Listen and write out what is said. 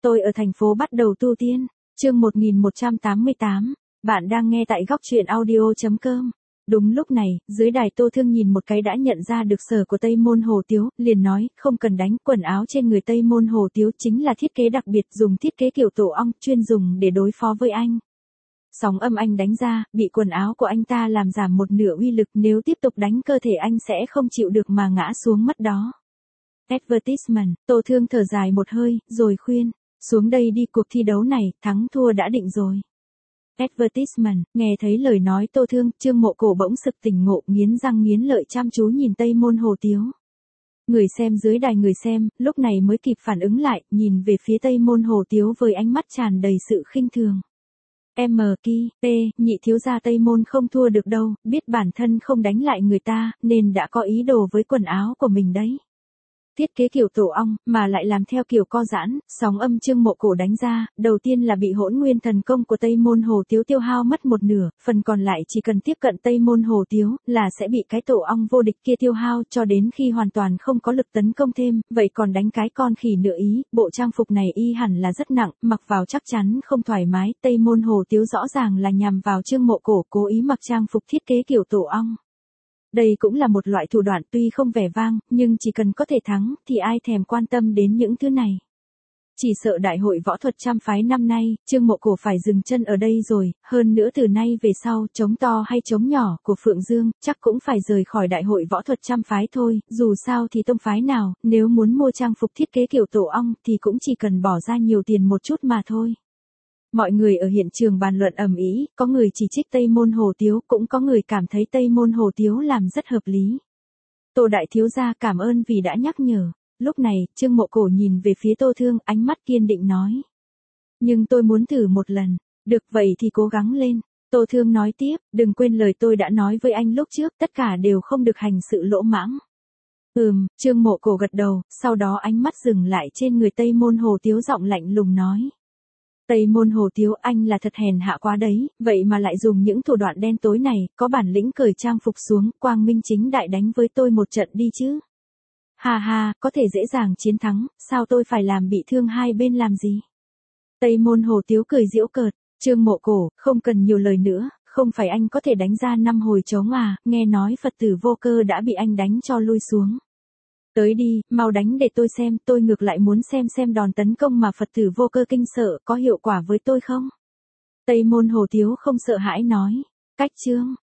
Tôi ở thành phố bắt đầu tu tiên. Chương 1188. Bạn đang nghe tại góc truyện audio.com. Đúng lúc này, dưới đài Tô Thương nhìn một cái đã nhận ra được sở của Tây Môn Hồ Tiếu, liền nói, không cần đánh, quần áo trên người Tây Môn Hồ Tiếu chính là thiết kế đặc biệt, dùng thiết kế kiểu tổ ong, chuyên dùng để đối phó với anh. Sóng âm anh đánh ra, bị quần áo của anh ta làm giảm một nửa uy lực, nếu tiếp tục đánh cơ thể anh sẽ không chịu được mà ngã xuống mất đó. Advertisement. Tô Thương thở dài một hơi, rồi khuyên, xuống đây đi, cuộc thi đấu này, thắng thua đã định rồi. Advertisement. Nghe thấy lời nói Tô Thương, Trương Mộ Cổ bỗng sực tỉnh ngộ, nghiến răng nghiến lợi chăm chú nhìn Tây Môn Hồ Tiếu. Người xem dưới đài người xem, lúc này mới kịp phản ứng lại, nhìn về phía Tây Môn Hồ Tiếu với ánh mắt tràn đầy sự khinh thường. Nhị thiếu gia Tây Môn không thua được đâu, biết bản thân không đánh lại người ta, nên đã có ý đồ với quần áo của mình đấy. Thiết kế kiểu tổ ong, mà lại làm theo kiểu co giãn, sóng âm Trương Mộ Cổ đánh ra, đầu tiên là bị hỗn nguyên thần công của Tây Môn Hồ Tiếu tiêu hao mất một nửa, phần còn lại chỉ cần tiếp cận Tây Môn Hồ Tiếu, là sẽ bị cái tổ ong vô địch kia tiêu hao cho đến khi hoàn toàn không có lực tấn công thêm, vậy còn đánh cái con khỉ nữa ý, bộ trang phục này y hẳn là rất nặng, mặc vào chắc chắn không thoải mái, Tây Môn Hồ Tiếu rõ ràng là nhằm vào Trương Mộ Cổ, cố ý mặc trang phục thiết kế kiểu tổ ong. Đây cũng là một loại thủ đoạn tuy không vẻ vang, nhưng chỉ cần có thể thắng, thì ai thèm quan tâm đến những thứ này. Chỉ sợ đại hội võ thuật trăm phái năm nay, Trương Mộ Cổ phải dừng chân ở đây rồi, hơn nữa từ nay về sau, trống to hay trống nhỏ của Phượng Dương, chắc cũng phải rời khỏi đại hội võ thuật trăm phái thôi, dù sao thì tông phái nào, nếu muốn mua trang phục thiết kế kiểu tổ ong, thì cũng chỉ cần bỏ ra nhiều tiền một chút mà thôi. Mọi người ở hiện trường bàn luận ầm ĩ, có người chỉ trích Tây Môn Hồ Tiếu, cũng có người cảm thấy Tây Môn Hồ Tiếu làm rất hợp lý. Tô đại thiếu gia cảm ơn vì đã nhắc nhở. Lúc này, Trương Mộ Cổ nhìn về phía Tô Thương, ánh mắt kiên định nói. Nhưng tôi muốn thử một lần. Được vậy thì cố gắng lên. Tô Thương nói tiếp, đừng quên lời tôi đã nói với anh lúc trước, tất cả đều không được hành sự lỗ mãng. Trương Mộ Cổ gật đầu, sau đó ánh mắt dừng lại trên người Tây Môn Hồ Tiếu, giọng lạnh lùng nói. Tây Môn Hồ Tiếu, anh là thật hèn hạ quá đấy, vậy mà lại dùng những thủ đoạn đen tối này, có bản lĩnh cởi trang phục xuống, quang minh chính đại đánh với tôi một trận đi chứ. Ha ha, có thể dễ dàng chiến thắng, sao tôi phải làm bị thương hai bên làm gì? Tây Môn Hồ Tiếu cười giễu cợt, Trương Mộ Cổ, không cần nhiều lời nữa, không phải anh có thể đánh ra 5 hồi trống à, nghe nói Phật tử Vô Cơ đã bị anh đánh cho lui xuống. Tới đi, mau đánh để tôi xem, tôi ngược lại muốn xem đòn tấn công mà Phật tử Vô Cơ kinh sợ có hiệu quả với tôi không? Tây Môn Hồ Tiếu không sợ hãi nói. Cách chương.